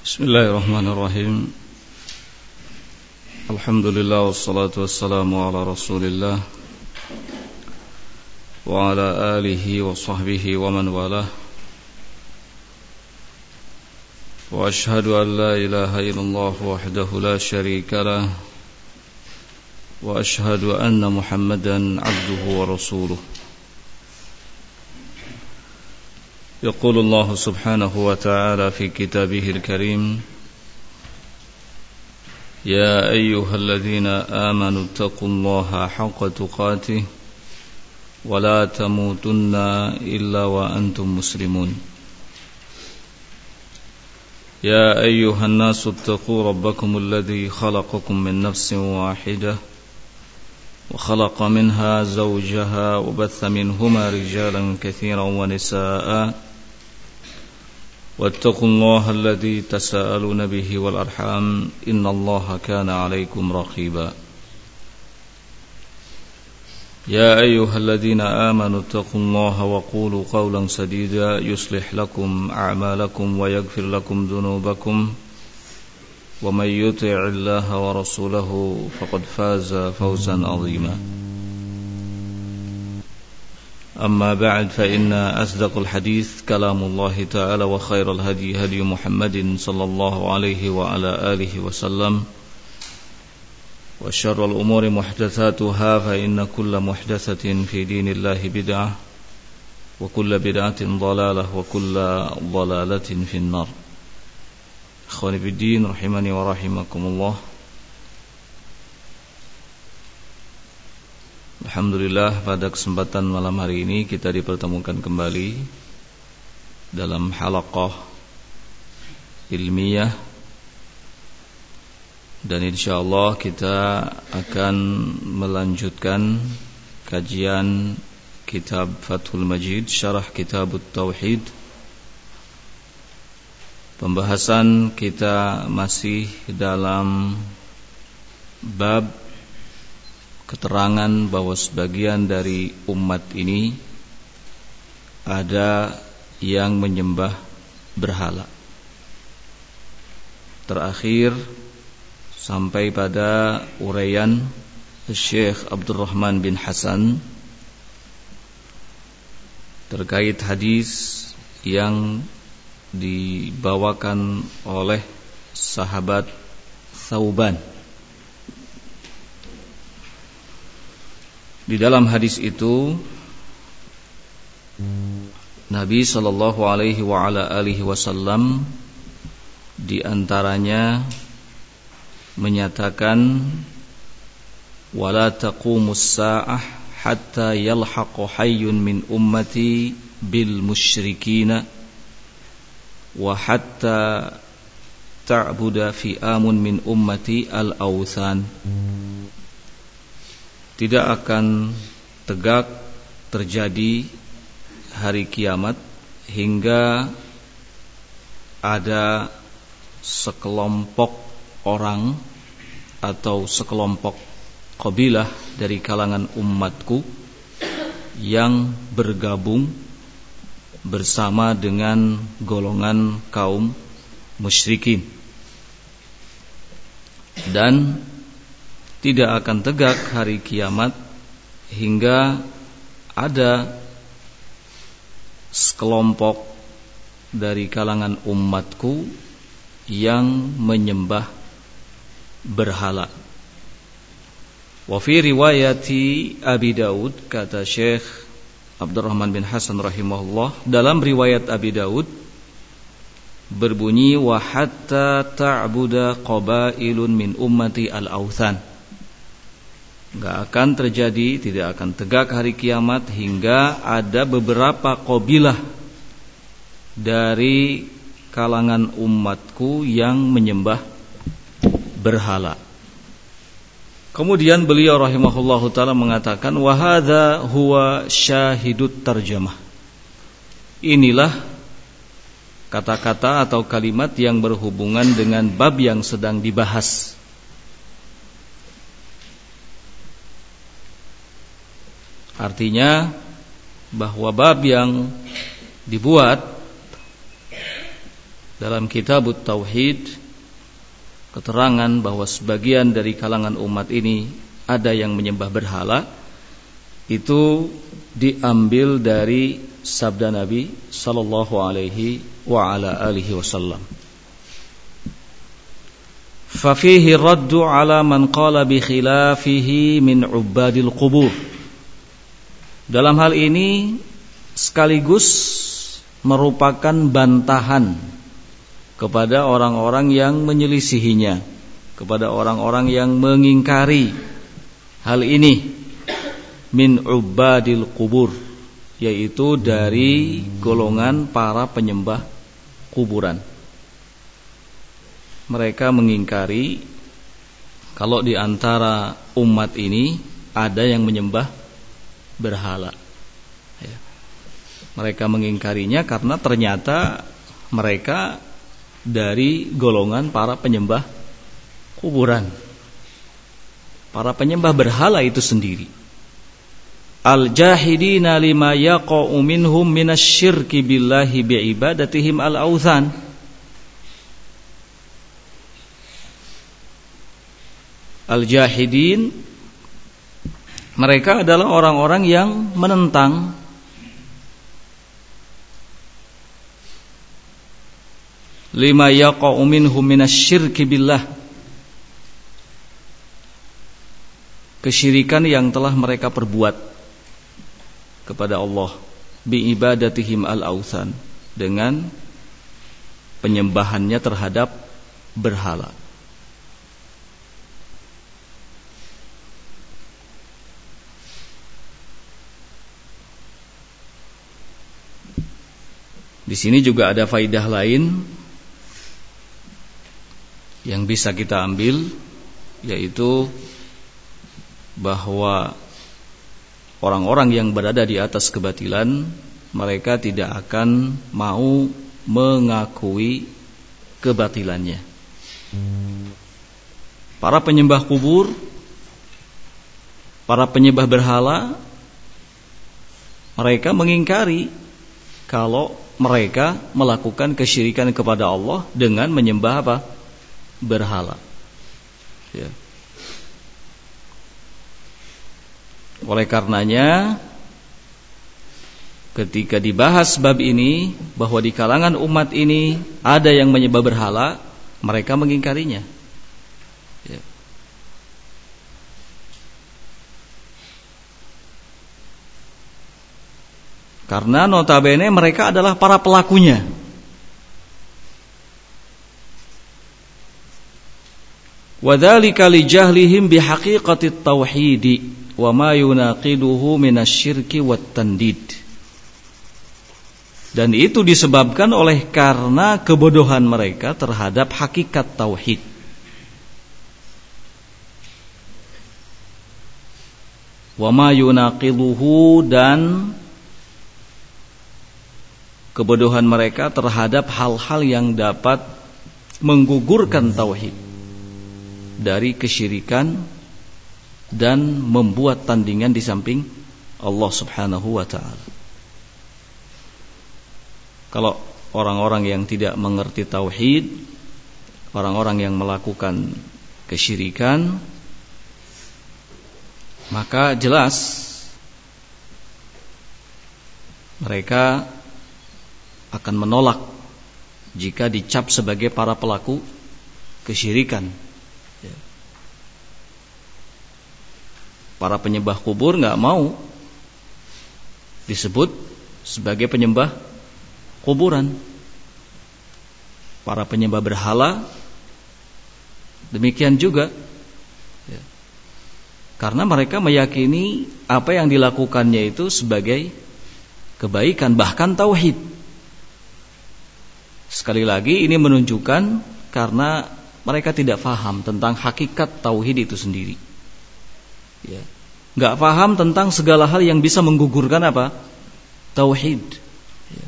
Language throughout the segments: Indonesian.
Bismillahirrahmanirrahim. Alhamdulillah wassalatu wassalamu ala Rasulillah wa ala alihi wa sahbihi wa man walah. Wa ashhadu an la ilaha illallah wahdahu la syarika lah wa ashhadu anna Muhammadan abduhu wa rasuluh. يقول الله سبحانه وتعالى في كتابه الكريم يا أيها الذين آمنوا اتقوا الله حق تقاته ولا تموتن إلا وأنتم مسلمون يا أيها الناس اتقوا ربكم الذي خلقكم من نفس واحدة وخلق منها زوجها وبث منهما رجالا كثيرا ونساء واتقوا الله الذي تساءلون به والأرحام إن الله كان عليكم رقيبا يا أيها الذين آمنوا اتقوا الله وقولوا قولا سديدا يصلح لكم أعمالكم ويغفر لكم ذنوبكم ومن يطع الله ورسوله فقد فاز فوزا عظيما أما بعد فإن أصدق الحديث كلام الله تعالى وخير الهدي هدي محمد صلى الله عليه وعلى آله وسلم وشر الأمور محدثاتها فإن كل محدثة في دين الله بدعة وكل بدعة ضلالة وكل ضلالة في النار. Akhwani fiddin rahimani wa rahimakumullah. Alhamdulillah, pada kesempatan malam hari ini kita dipertemukan kembali dalam halaqah ilmiah, dan insyaallah kita akan melanjutkan kajian kitab Fathul Majid Syarah Kitabut Tauhid. Pembahasan kita masih dalam bab keterangan bahwa sebagian dari umat ini ada yang menyembah berhala. Terakhir sampai pada uraian Syekh Abdurrahman bin Hasan terkait hadis yang dibawakan oleh sahabat Thauban. Di dalam hadis itu Nabi sallallahu alaihi wa ala alihi wasallam di antaranya menyatakan wala taqumus saah hatta yalhaqu hayyun min ummati bil musyrikina wa hatta ta'buda fi amun min ummati al-awthan. Tidak akan tegak terjadi hari kiamat hingga ada sekelompok orang atau sekelompok kabilah dari kalangan umatku yang bergabung bersama dengan golongan kaum musyrikin, dan tidak akan tegak hari kiamat hingga ada sekelompok dari kalangan umatku yang menyembah berhala. Wa fi riwayati Abi Daud, kata Syekh Abdurrahman bin Hasan rahimahullah, dalam riwayat Abi Daud berbunyi wa hatta ta'buda qabailun min ummati al-awthan. Enggak akan terjadi, tidak akan tegak hari kiamat hingga ada beberapa kabilah dari kalangan umatku yang menyembah berhala. Kemudian beliau rahimahullahu taala mengatakan wa hadza huwa syahidut tarjamah. Inilah kata-kata atau kalimat yang berhubungan dengan bab yang sedang dibahas. Artinya bahwa bab yang dibuat dalam Kitabut Tauhid keterangan bahwa sebagian dari kalangan umat ini ada yang menyembah berhala, itu diambil dari sabda Nabi sallallahu alaihi wa ala alihi wasallam. Fa fihi raddu ala man qala bi khilafihi min ubadil qubur. Dalam hal ini sekaligus merupakan bantahan kepada orang-orang yang menyelisihinya, kepada orang-orang yang mengingkari hal ini, min ubadil qubur, yaitu dari golongan para penyembah kuburan. Mereka mengingkari kalau di antara umat ini ada yang menyembah berhala. Mereka mengingkarinya karena ternyata mereka dari golongan para penyembah kuburan, para penyembah berhala itu sendiri. Al-jahidina lima yaqa'u minhum minasyirki billahi bi'ibadatihim al-awthan. Al-jahidin, mereka adalah orang-orang yang menentang lima yaqa'u minhum minasyirki billah, kesyirikan yang telah mereka perbuat kepada Allah, biibadatihim al-awthan, dengan penyembahannya terhadap berhala. Di sini juga ada faidah lain yang bisa kita ambil, yaitu bahwa orang-orang yang berada di atas kebatilan, mereka tidak akan mau mengakui kebatilannya. Para penyembah kubur, para penyembah berhala, mereka mengingkari kalau mereka melakukan kesyirikan kepada Allah dengan menyembah apa? Berhala. Ya. Oleh karenanya, ketika dibahas bab ini, bahwa di kalangan umat ini ada yang menyembah berhala, mereka mengingkarinya. Ya. Karena notabene mereka adalah para pelakunya. Wadzalika li jahlihim bihaqiqatit tauhid wa ma yunaqiduhu minasyirki wat tandid. Dan itu disebabkan oleh karena kebodohan mereka terhadap hakikat tauhid. Wa ma yunaqiduhu, dan kebodohan mereka terhadap hal-hal yang dapat menggugurkan tauhid dari kesyirikan dan membuat tandingan di samping Allah Subhanahu wa ta'ala. Kalau orang-orang yang tidak mengerti tauhid, orang-orang yang melakukan kesyirikan, maka jelas mereka akan menolak jika dicap sebagai para pelaku kesyirikan. Para penyembah kubur nggak mau disebut sebagai penyembah kuburan. Para penyembah berhala demikian juga, karena mereka meyakini apa yang dilakukannya itu sebagai kebaikan, bahkan tauhid. Sekali lagi ini menunjukkan karena mereka tidak paham tentang hakikat tauhid itu sendiri. Ya. Nggak paham tentang segala hal yang bisa menggugurkan apa? Tauhid. Ya.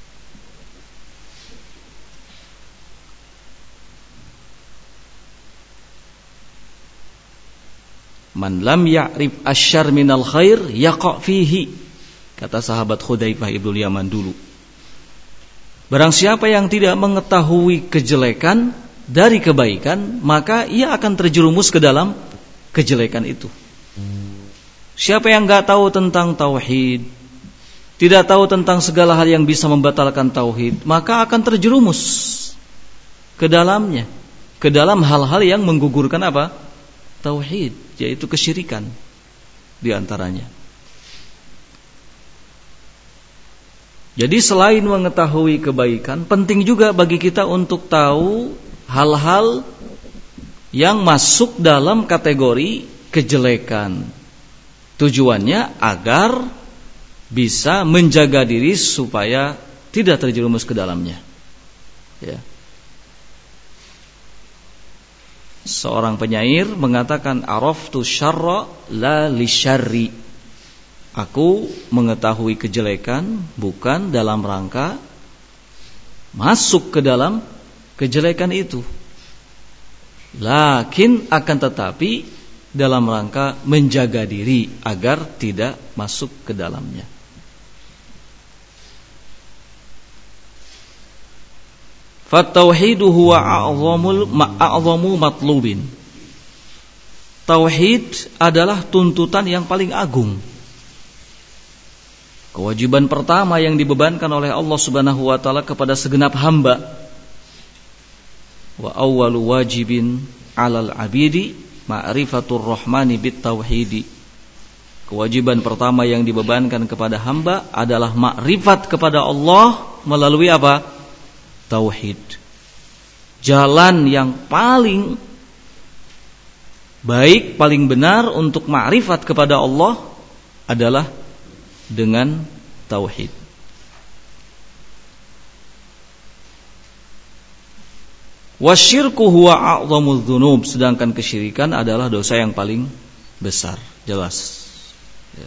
Man lam ya'rif asyarr minal khair yaqa' fihi, kata sahabat Hudzaifah ibnu Yaman dulu. Barang siapa yang tidak mengetahui kejelekan dari kebaikan, maka ia akan terjerumus ke dalam kejelekan itu. Siapa yang enggak tahu tentang tauhid, tidak tahu tentang segala hal yang bisa membatalkan tauhid, maka akan terjerumus ke dalamnya, ke dalam hal-hal yang menggugurkan apa? Tauhid, yaitu kesyirikan di antaranya. Jadi selain mengetahui kebaikan, penting juga bagi kita untuk tahu hal-hal yang masuk dalam kategori kejelekan. Tujuannya agar bisa menjaga diri supaya tidak terjerumus ke dalamnya. Ya. Seorang penyair mengatakan, araftu syarra la li syarri. Aku mengetahui kejelekan bukan dalam rangka masuk ke dalam kejelekan itu, lakin akan tetapi dalam rangka menjaga diri agar tidak masuk ke dalamnya. Fattauhidu huwa a'zamu matlubin. Tauhid adalah tuntutan yang paling agung. Kewajiban pertama yang dibebankan oleh Allah Subhanahu wa taala kepada segenap hamba. Wa awwalu wajibin 'alal 'abidi ma'rifatur rahmani bit tauhidi. Kewajiban pertama yang dibebankan kepada hamba adalah makrifat kepada Allah melalui apa? Tauhid. Jalan yang paling baik, paling benar untuk makrifat kepada Allah adalah dengan tauhid. Wasyirku huwa a'zamudz dzunub, sedangkan kesyirikan adalah dosa yang paling besar. Jelas. Ya.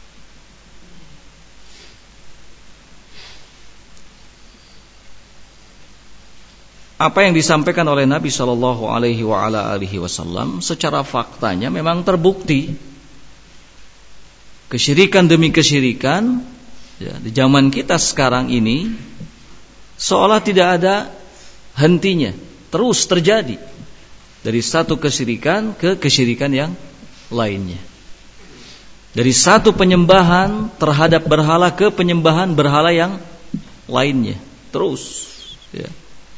Apa yang disampaikan oleh Nabi sallallahu alaihi wasallam secara faktanya memang terbukti. Kesyirikan demi kesyirikan ya, di zaman kita sekarang ini seolah tidak ada hentinya, terus terjadi dari satu kesyirikan ke kesyirikan yang lainnya, dari satu penyembahan terhadap berhala ke penyembahan berhala yang lainnya, terus ya.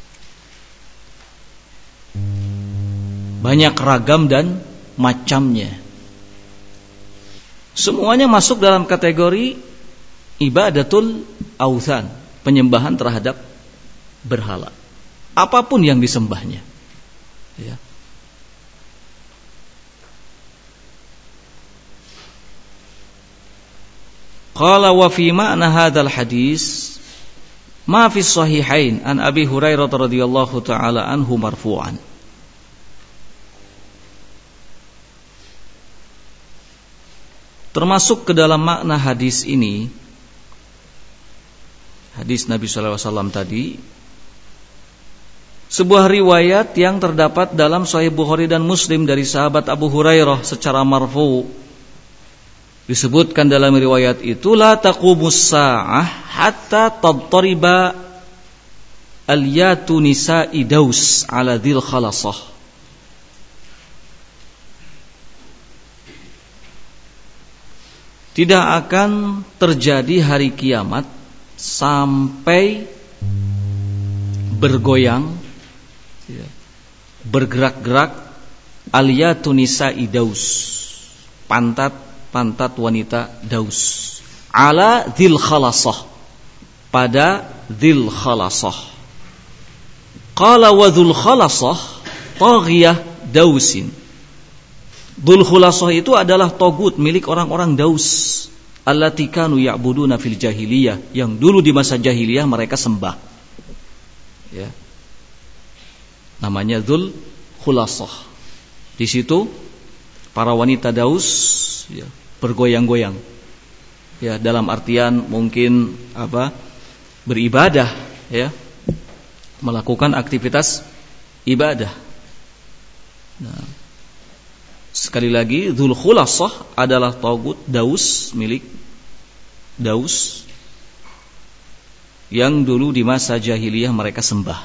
Banyak ragam dan macamnya. Semuanya masuk dalam kategori ibadatul authan, penyembahan terhadap berhala, apapun yang disembahnya. Ya. Qala wa fi ma'na hadzal hadis ma fi sahihain an Abi Hurairah radhiyallahu taala anhu marfu'an. Termasuk ke dalam makna hadis ini, hadis Nabi sallallahu alaihi wasallam tadi, sebuah riwayat yang terdapat dalam Sahih Bukhari dan Muslim dari sahabat Abu Hurairah secara marfu. Disebutkan dalam riwayat itu, la taqumus sa'ah hatta tadtariba al-yatu nisa'i Daus ala dzil khalasah. Tidak akan terjadi hari kiamat sampai bergoyang, bergerak-gerak aliyatu nisa'i Daus, pantat wanita Daus, ala dzil khalasah, pada dzil khalasah. Qala wa dzul khalasah taghiyah Dausin. Dzul khalasah itu adalah togut milik orang-orang Daus, allati kanu ya'buduna fil jahiliyah, yang dulu di masa jahiliyah mereka sembah. Ya. Namanya dzul khalasah. Di situ para wanita Daus ya, bergoyang-goyang. Ya, dalam artian mungkin beribadah, ya. Melakukan aktivitas ibadah. Nah, sekali lagi, dzul khalasah adalah tagut Daus, milik Daus. yang dulu di masa jahiliyah mereka sembah.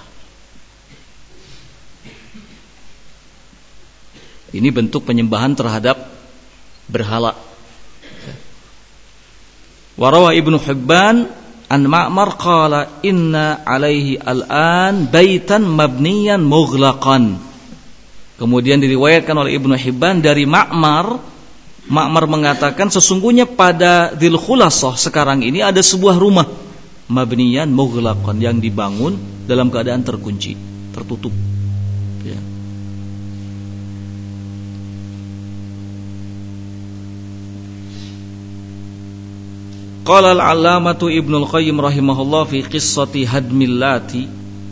Ini bentuk penyembahan terhadap berhala. Warawa Ibnu Hibban an Ma'mar qala inna alaihi al-an baitan mabniyan mughlaqan. Kemudian diriwayatkan oleh Ibnu Hibban dari Ma'mar mengatakan sesungguhnya pada Dzul Khulasah sekarang ini ada sebuah rumah mabniyan mughlaqan yang dibangun dalam keadaan terkunci, tertutup. Ya. Qala al-'allamatu Ibnul Qayyim rahimahullah fi qissati hadmil lati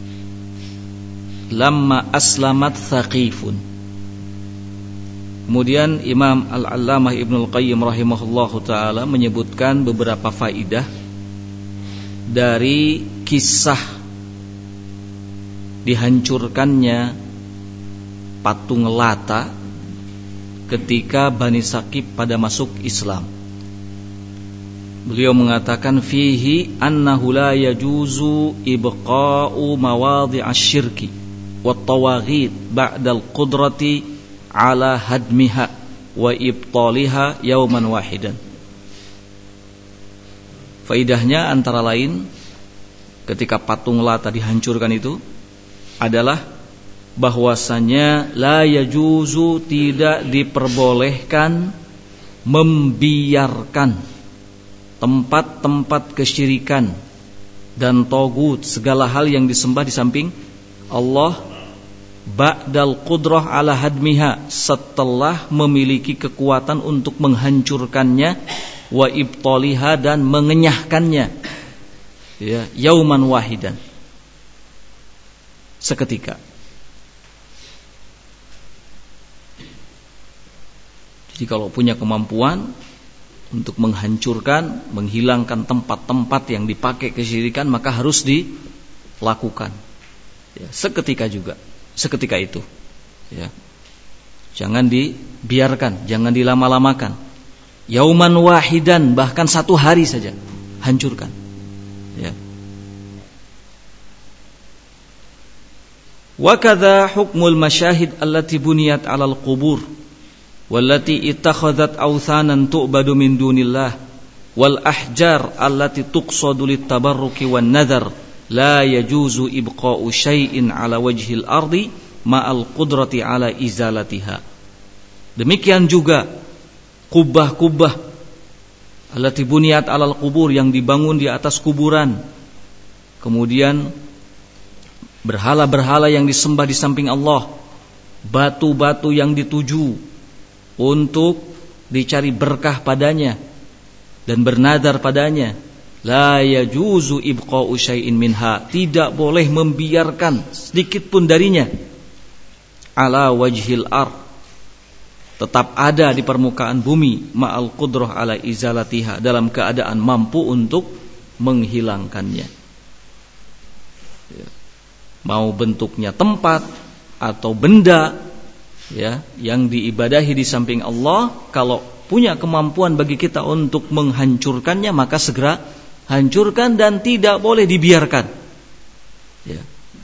lamma aslamat Thaqifun. Kemudian Imam Al-'Allamah Ibnul Qayyim rahimahullahu taala menyebutkan beberapa faidah dari kisah dihancurkannya patung Lata ketika Bani Saqif pada masuk Islam. Beliau mengatakan fihi annahu la yajuzu ibqa'u mawadhi'asy syirki wat tawaghid ba'dal qudrati ala hadmiha wa ibtaliha yauman wahidan. Faidahnya antara lain ketika patung Lata dihancurkan itu adalah bahwasanya la yajuzu, tidak diperbolehkan membiarkan tempat-tempat kesyirikan dan togut, segala hal yang disembah di samping Allah, ba'dal qudrah ala hadmiha, setelah memiliki kekuatan untuk menghancurkannya, wa ibtaliha, dan mengenyahkannya, ya, yauman wahidan, seketika. Jadi kalau punya kemampuan untuk menghancurkan, menghilangkan tempat-tempat yang dipakai kesyirikan, maka harus dilakukan, ya, seketika juga, seketika itu, ya. Jangan dibiarkan, jangan dilama-lamakan. Yauman wahidan, bahkan satu hari saja hancurkan, ya. Wa kadza hukmul masyahid allati buniyat 'alal qubur wallati ittakhadhat awthanan tu'badu min dunillah wal ahjar allati tuqsadu littabarruki wan nadhar la yajuzu ibqa'u syai'in 'ala wajhil ardi ma'al qudrati 'ala izalatiha. Demikian juga kubah-kubah allati buniyat 'alal qubur, yang dibangun di atas kuburan, kemudian berhala-berhala yang disembah di samping Allah, batu-batu yang dituju untuk dicari berkah padanya dan bernadar padanya, la yajuzu ibqa'u syai'in minha, tidak boleh membiarkan sedikit pun darinya, ala wajhil ard, tetap ada di permukaan bumi, ma'al qudrah ala izalatiha, dalam keadaan mampu untuk menghilangkannya, mau bentuknya tempat atau benda, ya, yang diibadahi di samping Allah. Kalau punya kemampuan bagi kita untuk menghancurkannya, maka segera hancurkan dan tidak boleh dibiarkan, ya.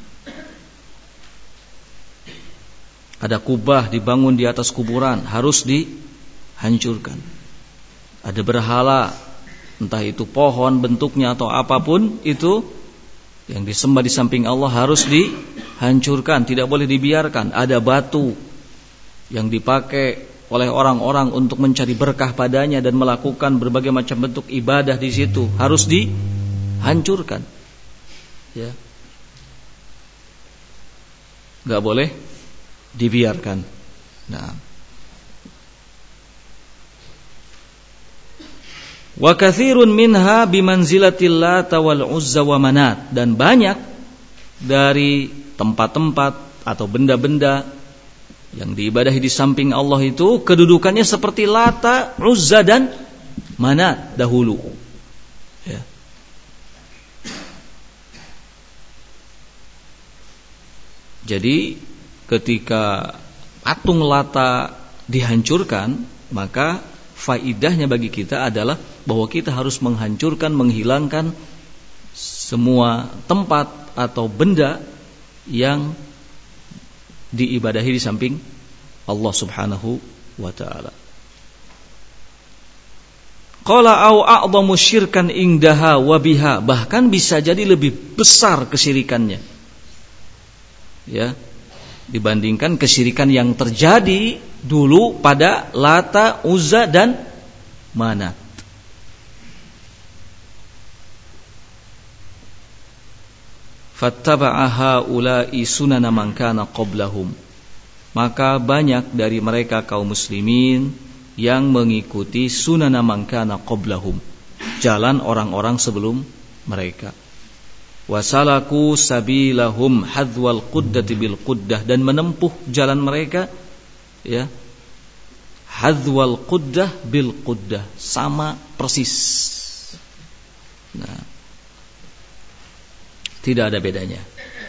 Ada kubah dibangun di atas kuburan, harus dihancurkan. Ada berhala, entah itu pohon bentuknya atau apapun itu, yang disembah di samping Allah, harus dihancurkan, tidak boleh dibiarkan. Ada batu yang dipakai oleh orang-orang untuk mencari berkah padanya dan melakukan berbagai macam bentuk ibadah di situ, harus dihancurkan, ya, nggak boleh dibiarkan. Nah, wa katsirun minha bimanzilatil Lata wal Uzza wa Manat, dan banyak dari tempat-tempat atau benda-benda yang diibadahi di samping Allah itu kedudukannya seperti Lata, Uzza dan Manat dahulu, ya. Jadi ketika patung Lata dihancurkan, maka faidahnya bagi kita adalah bahwa kita harus menghancurkan, menghilangkan semua tempat atau benda yang diibadahi di samping Allah Subhanahu wa ta'ala. Qala au a'dhamu syirkan indaha wa biha, bahkan bisa jadi lebih besar kesyirikannya, ya, dibandingkan kesyirikan yang terjadi dulu pada Lata, Uzza dan Manat. Fattaba'a haula'i sunana man kana qablahum, maka banyak dari mereka kaum muslimin yang mengikuti sunana man kana qablahum, jalan orang-orang sebelum mereka. Wasalaku sabilahum hadzwal quddati bil quddah, dan menempuh jalan mereka, ya, hadzwal quddah bil quddah, sama persis. Nah, tidak ada bedanya.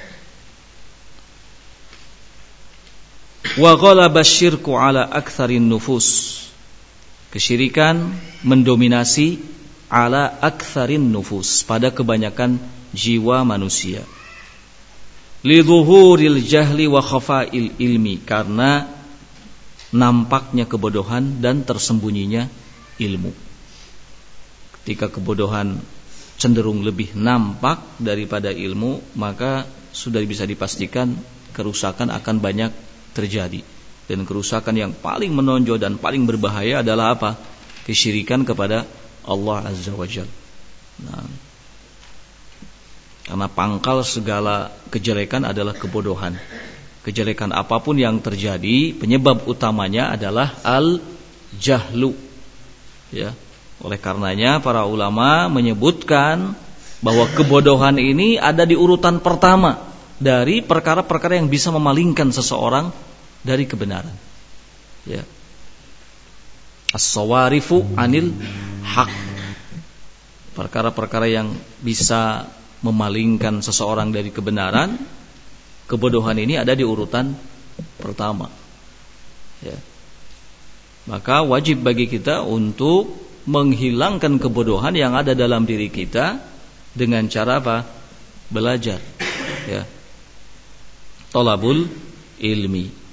Wa ghalaba syirku ala aktsarin nufus, kesyirikan mendominasi ala aktsarin nufus, pada kebanyakan jiwa manusia. Lidzuhuril jahli wa khafa'il ilmi, karena nampaknya kebodohan dan tersembunyinya ilmu. Ketika kebodohan cenderung lebih nampak daripada ilmu, maka sudah bisa dipastikan kerusakan akan banyak terjadi. Dan kerusakan yang paling menonjol dan paling berbahaya adalah apa? Kesyirikan kepada Allah Azza wa Jalla. Nah, karena pangkal segala kejelekan adalah kebodohan. Kejelekan apapun yang terjadi, penyebab utamanya adalah al-jahlu, ya. Oleh karenanya para ulama menyebutkan bahwa kebodohan ini ada di urutan pertama dari perkara-perkara yang bisa memalingkan seseorang dari kebenaran, ya. As-sawarifu anil haq, perkara-perkara yang bisa memalingkan seseorang dari kebenaran, kebodohan ini ada di urutan pertama, ya. Maka wajib bagi kita untuk menghilangkan kebodohan yang ada dalam diri kita dengan cara apa? Belajar, ya. Thalabul ilmi.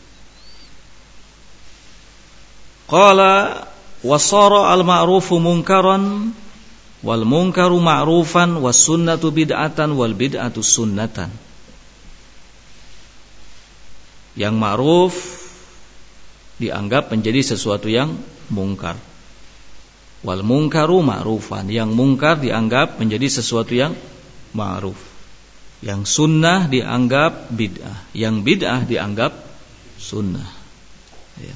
Qala wasara al-ma'rufu munkaran wal munkaru ma'rufan was sunnatu bid'atan wal bid'atu sunnatan. Yang ma'ruf dianggap menjadi sesuatu yang mungkar. Wal munkaru ma'rufan, yang mungkar dianggap menjadi sesuatu yang ma'ruf. Yang sunnah dianggap bid'ah, yang bid'ah dianggap sunnah, ya.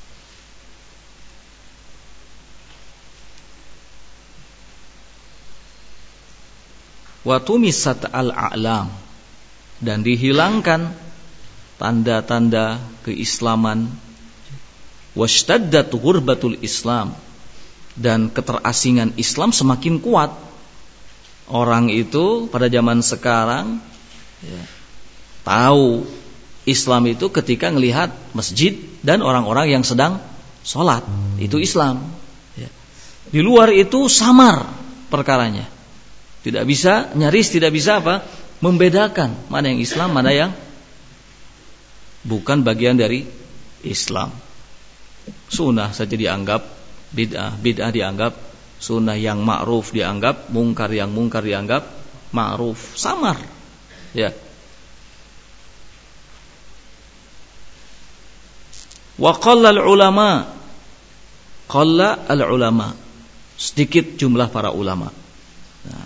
Wa tumisat al-a'lam, dan dihilangkan tanda-tanda keislaman. Washtaddat ghurbatul Islam, dan keterasingan Islam semakin kuat. Orang itu pada zaman sekarang, ya, tahu Islam itu ketika melihat masjid dan orang-orang yang sedang sholat, itu Islam, ya. Di luar itu samar perkaranya, tidak bisa, nyaris tidak bisa apa? Membedakan mana yang Islam, mana yang bukan bagian dari Islam. Sunnah saja dianggap bid'ah, bid'ah dianggap sunnah, yang ma'ruf dianggap mungkar, yang mungkar dianggap ma'ruf, samar, ya. Wa qalla al-ulama, qalla al-ulama, sedikit jumlah para ulama. Nah.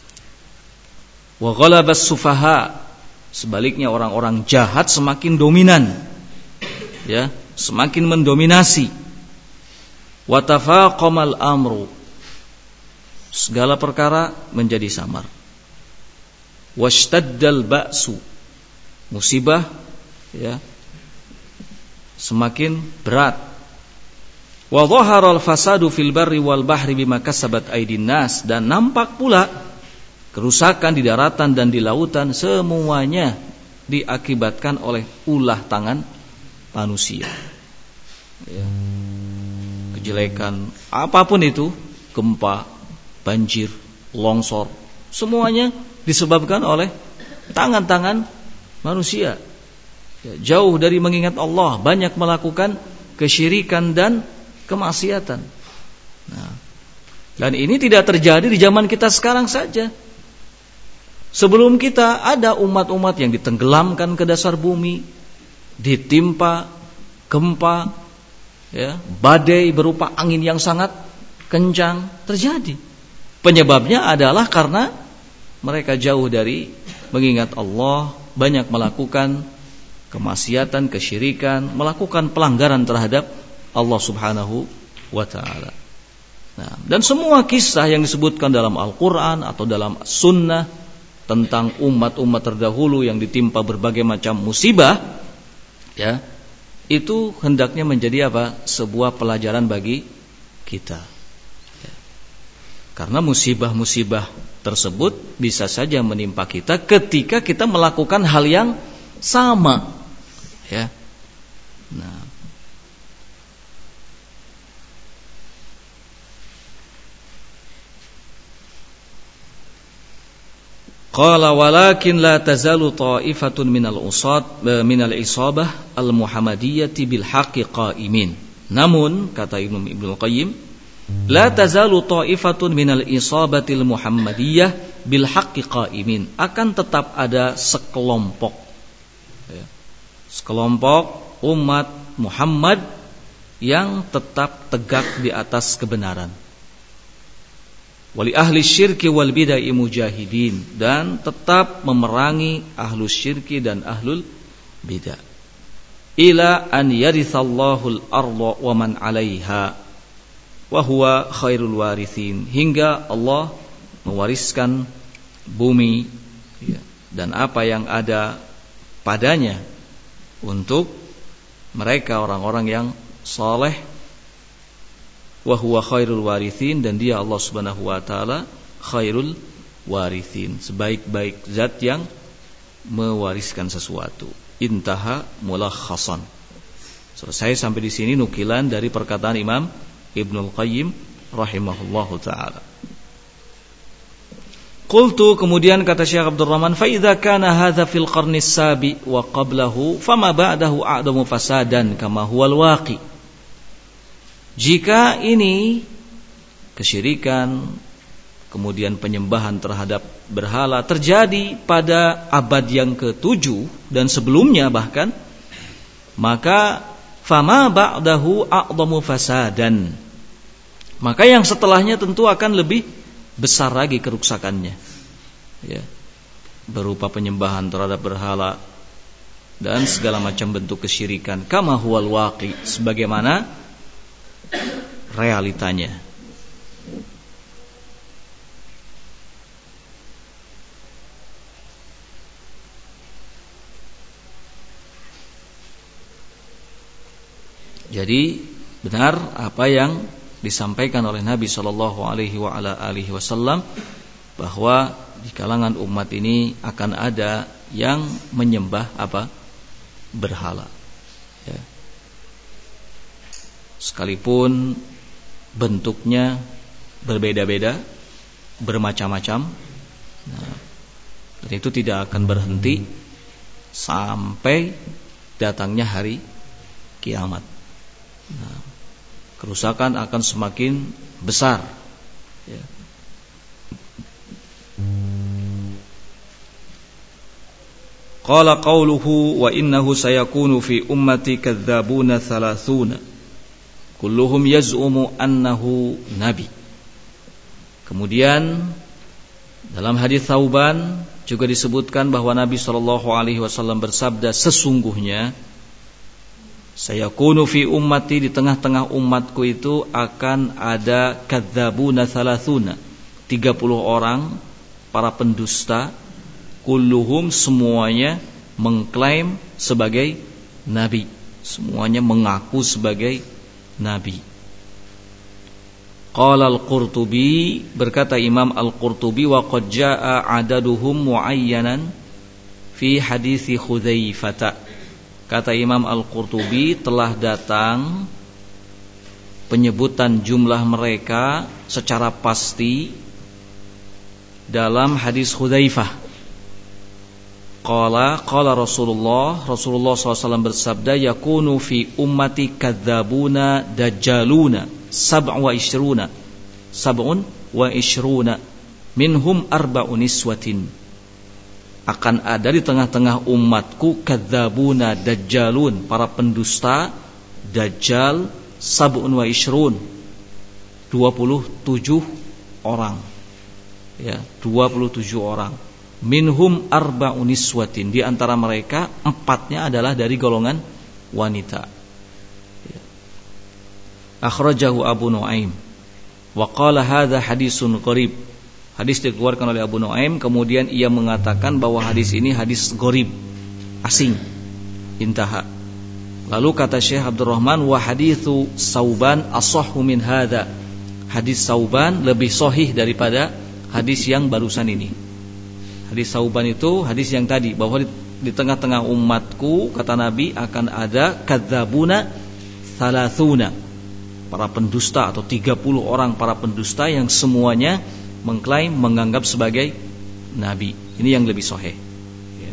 Wa ghalaba as-sufaha, sebaliknya orang-orang jahat semakin dominan, ya, semakin mendominasi. Wa tafaqamal amru, segala perkara menjadi samar. Washtaddal ba'su, musibah, ya, semakin berat. Wa dhaharal fasadu fil barri wal bahri bima kasabat aydin nas, dan nampak pula kerusakan di daratan dan di lautan, semuanya diakibatkan oleh ulah tangan manusia, ya. Kejelekan apapun itu, gempa, banjir, longsor, semuanya disebabkan oleh tangan-tangan manusia. Jauh dari mengingat Allah, banyak melakukan kesyirikan dan kemaksiatan. Nah, dan ini tidak terjadi di zaman kita sekarang saja. Sebelum kita ada umat-umat yang ditenggelamkan ke dasar bumi, ditimpa gempa, ya, badai berupa angin yang sangat kencang terjadi. Penyebabnya adalah karena mereka jauh dari mengingat Allah, banyak melakukan kemaksiatan, kesyirikan, melakukan pelanggaran terhadap Allah Subhanahu wa ta'ala. Nah, dan semua kisah yang disebutkan dalam Al-Quran atau dalam Sunnah tentang umat-umat terdahulu yang ditimpa berbagai macam musibah, ya, itu hendaknya menjadi apa? Sebuah pelajaran bagi kita. Ya. Karena musibah-musibah tersebut bisa saja menimpa kita ketika kita melakukan hal yang sama, ya. Nah, qala walakin la tazalu ta'ifatun minal isabah al-muhammadiyyati bil haqqi qa'imin. Namun kata Ibnu Qayyim, la tazalu ta'ifatun minal isabatil muhammadiyyah bil haqqi qa'imin, akan tetap ada sekelompok, ya, sekelompok umat Muhammad yang tetap tegak di atas kebenaran. Wali ahli syirki wal bid'ah mujahidin, dan tetap memerangi ahlus syirki dan ahlul bid'ah. Ila an yarithallahul arda wa man 'alaiha wa huwa khairul warithin, hingga Allah mewariskan bumi, ya, dan apa yang ada padanya untuk mereka orang-orang yang saleh. Wa huwa khairul warithin, dan dia Allah Subhanahu wa taala khairul warithin, sebaik-baik zat yang mewariskan sesuatu. Intaha mulakhasan. Selesai sampai di sini nukilan dari perkataan Imam Ibnul Qayyim rahimahullahu taala. Qultu, kemudian kata Syekh Abdul Rahman, fa idza kana hadza fil qarni sabi wa qablahu fama ba'dahu a'damu fasadan kama huwal waqi. Jika ini kesyirikan, kemudian penyembahan terhadap berhala terjadi pada abad yang ke-7 dan sebelumnya bahkan, maka fama ba'dahu a'dhamu fasadan, maka yang setelahnya tentu akan lebih besar lagi kerusakannya, ya, berupa penyembahan terhadap berhala dan segala macam bentuk kesyirikan. Kama huwal waqi, sebagaimana realitanya. Jadi benar apa yang disampaikan oleh Nabi sallallahu alaihi wasallam, bahwa di kalangan umat ini akan ada yang menyembah apa? Berhala, ya. Sekalipun bentuknya berbeda-beda, bermacam-macam, nah, dan itu tidak akan berhenti sampai datangnya hari kiamat. Nah, kerusakan akan semakin besar, ya. Qala qauluhu wa innahu sayakunu fi ummati kadzabuna thalathuna kulluhum yaz'umu annahu nabi. Kemudian dalam hadis Thauban juga disebutkan bahwa Nabi SAW bersabda, sesungguhnya sayakunu fi ummati, di tengah-tengah umatku itu akan ada kadzabuna thalathuna, 30 orang para pendusta, kulluhum, semuanya mengklaim sebagai nabi, semuanya mengaku sebagai nabi. Qala al-Qurtubi, berkata Imam al-Qurtubi, wa qad jaa adaduhum muayyanan fi hadits Khudzaifah. Kata Imam al-Qurtubi, telah datang penyebutan jumlah mereka secara pasti dalam hadis Hudzaifah. Qala Rasulullah SAW bersabda, yakunu fi ummati kadzabuna dajjaluna sab'un wa ishruna minhum arba'un niswatin. Akan ada di tengah-tengah umatku kadzabuna dajjalun, para pendusta, dajjal, sab'un wa ishrun, 27 orang. Ya, 27 orang. Minhum arba'un niswatin, di antara mereka 4-nya adalah dari golongan wanita. Ya. Akhrajahu Abu Nuaim wa qala hadza hadisun gharib. Hadis dikeluarkan oleh Abu Nuaim, kemudian ia mengatakan bahwa hadis ini hadis gharib, asing. Intaha. Lalu kata Syekh Abdurrahman, wa haditsu Sauban ashahhu min hadza. Hadis Sauban lebih sahih daripada hadis yang barusan ini. Hadis Sauban itu hadis yang tadi, bahwa di tengah-tengah umatku, kata Nabi, akan ada kadzabuna thalathuna, para pendusta atau 30 orang para pendusta yang semuanya mengklaim menganggap sebagai nabi. Ini yang lebih sahih. Ya.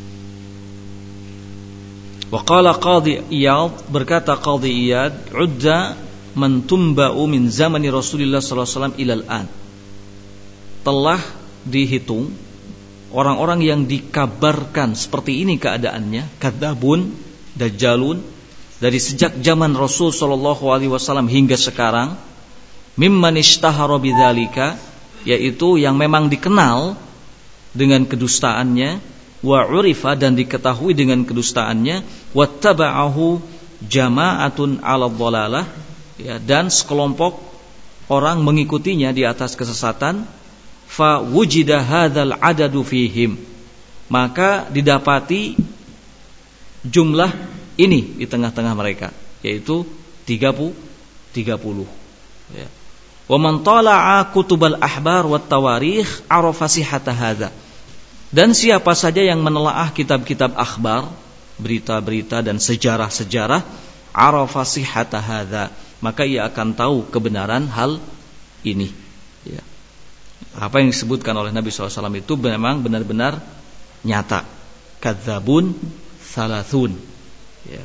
Wa qala Qadhi Iyad, berkata Qadhi Iyad, udda man tumba'u min zamani Rasulullah sallallahu alaihi wasallam ilal an. Telah dihitung orang-orang yang dikabarkan seperti ini keadaannya, kadzabun, dajjalun, dari sejak zaman Rasul sallallahu alaihi wasallam hingga sekarang, mimman ishtahara bidzalika, yaitu yang memang dikenal dengan kedustaannya, wa urifa, dan diketahui dengan kedustaannya, wattaba'ahu jama'atun 'ala dhalalah, ya, dan sekelompok orang mengikutinya di atas kesesatan, fa wujida hadzal adadu fihim, maka didapati jumlah ini di tengah-tengah mereka, yaitu 30. Ya. Wa man tala'a kutubal ahbar wat tawarikh arafa sihhata hadza. Dan siapa saja yang menelaah kitab-kitab akhbar, berita-berita dan sejarah-sejarah, arafa sihhata hadza, maka ia akan tahu kebenaran hal ini. Ya. Apa yang disebutkan oleh Nabi SAW itu memang benar-benar nyata. Kadzabun thalathun. Ya.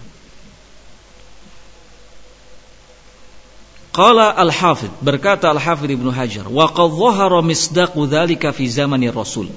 Qala al-Hafidh, berkata al-Hafidh Ibnu Hajar, wa qad dhahara misdaqu dzalika fi zamani Rasul.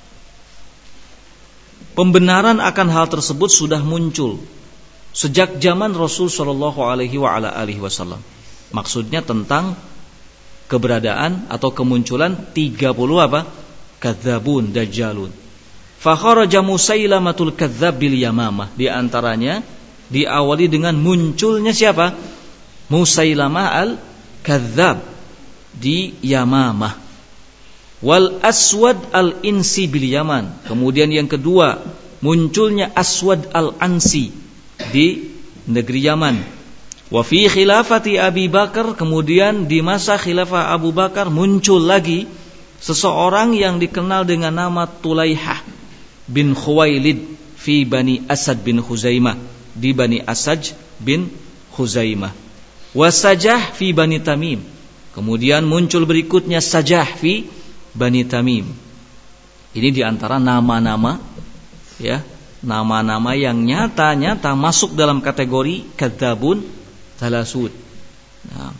Pembenaran akan hal tersebut sudah muncul sejak zaman Rasul sallallahu alaihi wa ala alihi wasallam. Maksudnya tentang keberadaan atau kemunculan 30 apa? Kadzabun, dajjalun. Fa kharaja Musailamatul kadzab bil Yamamah. Di antaranya diawali dengan munculnya siapa? Musailamah al-kadzab di Yamamah. Wal Aswad al-Insi bil Yaman. Kemudian yang kedua, munculnya Aswad al-Ansi di negeri Yaman. Wa fi khilafati Abi Bakar, kemudian di masa khilafah Abu Bakar muncul lagi seseorang yang dikenal dengan nama Tulaihah bin Khuwailid fi Bani Asad bin Khuzaimah, di Bani Asad bin Khuzaimah. Wa Sajah fi Bani Tamim. Kemudian muncul berikutnya Sajah fi Bani Tamim. Ini diantara nama-nama, ya, nama-nama yang nyata-nyata masuk dalam kategori kadzabun thalathun. Nah.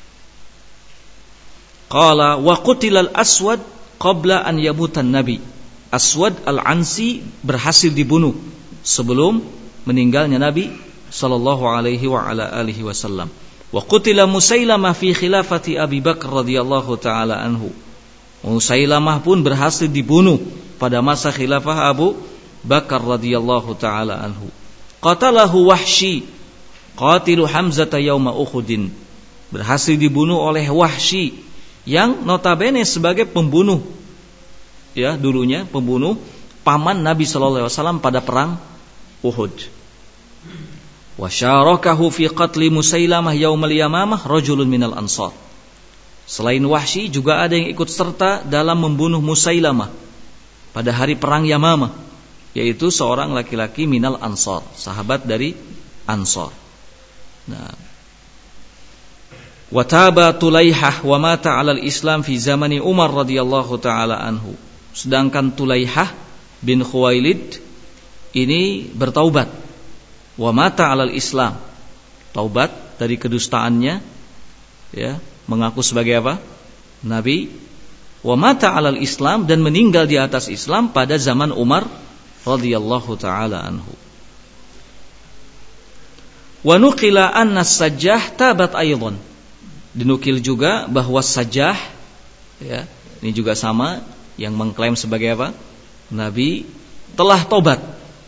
Qala wa qutilal Aswad qabla an yamutan Nabi. Aswad al-Ansi berhasil dibunuh sebelum meninggalnya Nabi sallallahu alaihi wa ala alihi wasallam. Wa qutila Musailamah fi khilafati Abi Bakar radhiyallahu taala anhu. Musailamah pun berhasil dibunuh pada masa khilafah Abu Bakar radhiyallahu taala anhu. Qatalahu Wahsy qatilu Hamzah yauma Uhudin. Berhasil dibunuh oleh Wahsy yang notabene sebagai pembunuh, ya, dulunya pembunuh paman Nabi sallallahu alaihi wasallam pada perang Uhud. Wa syarakahu fi qatli Musailamah yaumal Yamamah rajulun minal Ansar. Selain Wahsy juga ada yang ikut serta dalam membunuh Musailamah pada hari perang Yamamah, yaitu seorang laki-laki minal Ansar, sahabat dari Ansar. Nah, wa taba Tulaihah wa mata 'alal Islam fi zamani Umar radhiyallahu taala anhu. Sedangkan Tulaihah bin Khuwailid ini bertaubat. Wa mata 'alal Islam. Taubat dari kedustaannya, ya, mengaku sebagai apa? Nabi. Wa mata 'alal Islam, dan meninggal di atas Islam pada zaman Umar radhiyallahu taala anhu. Wa nuqila anna Sajjah tabat aidan. Dinukil juga bahwa Sajjah, ya, ini juga sama, yang mengklaim sebagai apa? Nabi, telah tobat.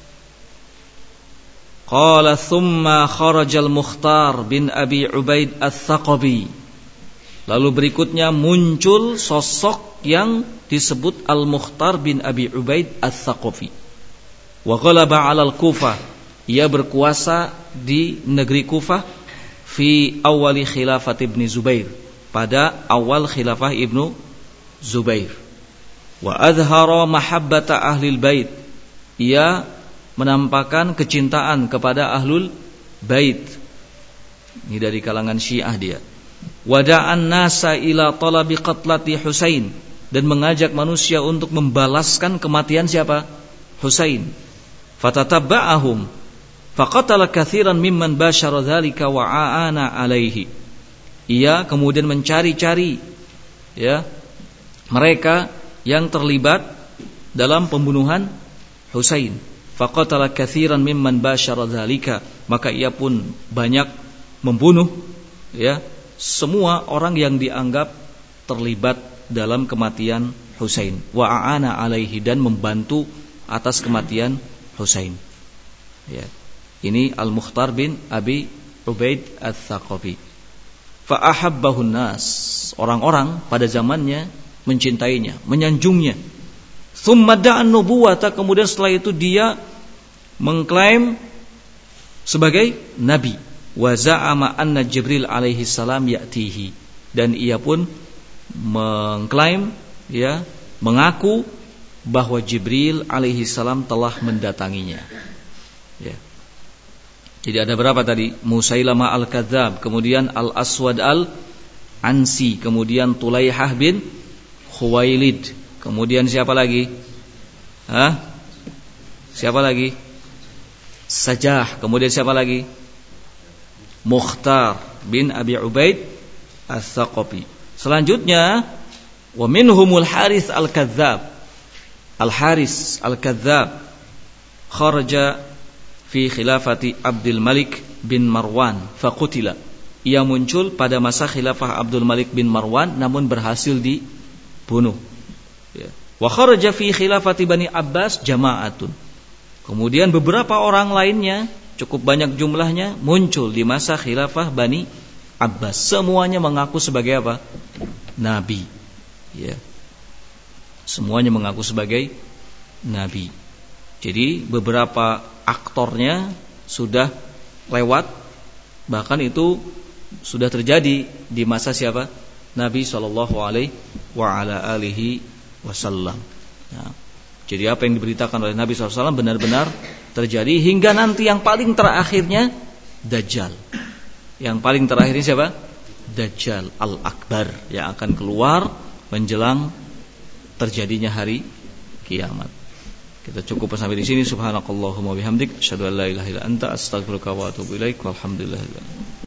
Qala thumma kharajal Mukhtar bin Abi Ubaid Ats-Tsaqafi. Lalu berikutnya muncul sosok yang disebut Al-Mukhtar bin Abi Ubaid Ats-Tsaqafi. Wa ghalaba 'alal Kufah. Ia berkuasa di negeri Kufah fi awali khilafat Ibnu Zubair, pada awal khilafah Ibnu Zubair. Wa adhara mahabbata ahlil bait. Ia menampakkan kecintaan kepada ahlul bait. Ini dari kalangan Syiah dia. Wada'an nasa ila talabi qatlati Husain, dan mengajak manusia untuk membalaskan kematian siapa? Husain. Fatatabba'ahum faqatala katsiran mimman basyara dzalika wa aana alaihi. Ia kemudian mencari-cari, ya, mereka yang terlibat dalam pembunuhan Husain. Faqatala katsiran mimman basyara dzalika, maka ia pun banyak membunuh, ya, semua orang yang dianggap terlibat dalam kematian Husain. Wa aana alaihi, dan membantu atas kematian Husain. Ya. Ini Al-Mukhtar bin Abi Ubaid Ats-Tsaqafi. Fa ahabbahun nas, orang-orang pada zamannya mencintainya, menyanjungnya. Tsumma da'an nubuwata, kemudian setelah itu dia mengklaim sebagai nabi. Wa za'ama anna Jibril alaihi salam ya'tihi, dan ia pun mengklaim, ya, mengaku bahwa Jibril alaihi salam telah mendatanginya. Ya. Jadi ada berapa tadi? Musailamah al-Kadzdzab, kemudian Al-Aswad al-Ansi, kemudian Tulaihah bin Khuwailid, kemudian siapa lagi? Siapa lagi? Sajjah, kemudian siapa lagi? Mukhtar bin Abi Ubaid Ats-Tsaqafi. Selanjutnya wa minhumul Harits al-Kadzdzab. Al-Harits al-Kadzdzab kharaja fi khilafati Abdul Malik bin Marwan faqutila. Ia muncul pada masa khilafah Abdul Malik bin Marwan, namun berhasil dibunuh. Ya. Wa kharaja fi khilafati Bani Abbas jama'atun. Kemudian beberapa orang lainnya, cukup banyak jumlahnya, muncul di masa khilafah Bani Abbas. Semuanya mengaku sebagai apa? Nabi. Ya. Semuanya mengaku sebagai nabi. Jadi beberapa aktornya sudah lewat, bahkan itu sudah terjadi di masa siapa? Nabi sallallahu alaihi wa ala alihi wasallam. Nah, jadi apa yang diberitakan oleh Nabi sallallahu alaihi wasallam benar-benar terjadi, hingga nanti yang paling terakhirnya Dajjal. Yang paling terakhir ini siapa? Dajjal al-Akbar, yang akan keluar menjelang terjadinya hari kiamat. Kita cukup sampai di sini. Subhanakallahumma bihamdik, asyhadu an la ilaha illa anta, astaghfiruka wa atubu ilaik. Walhamdulillah.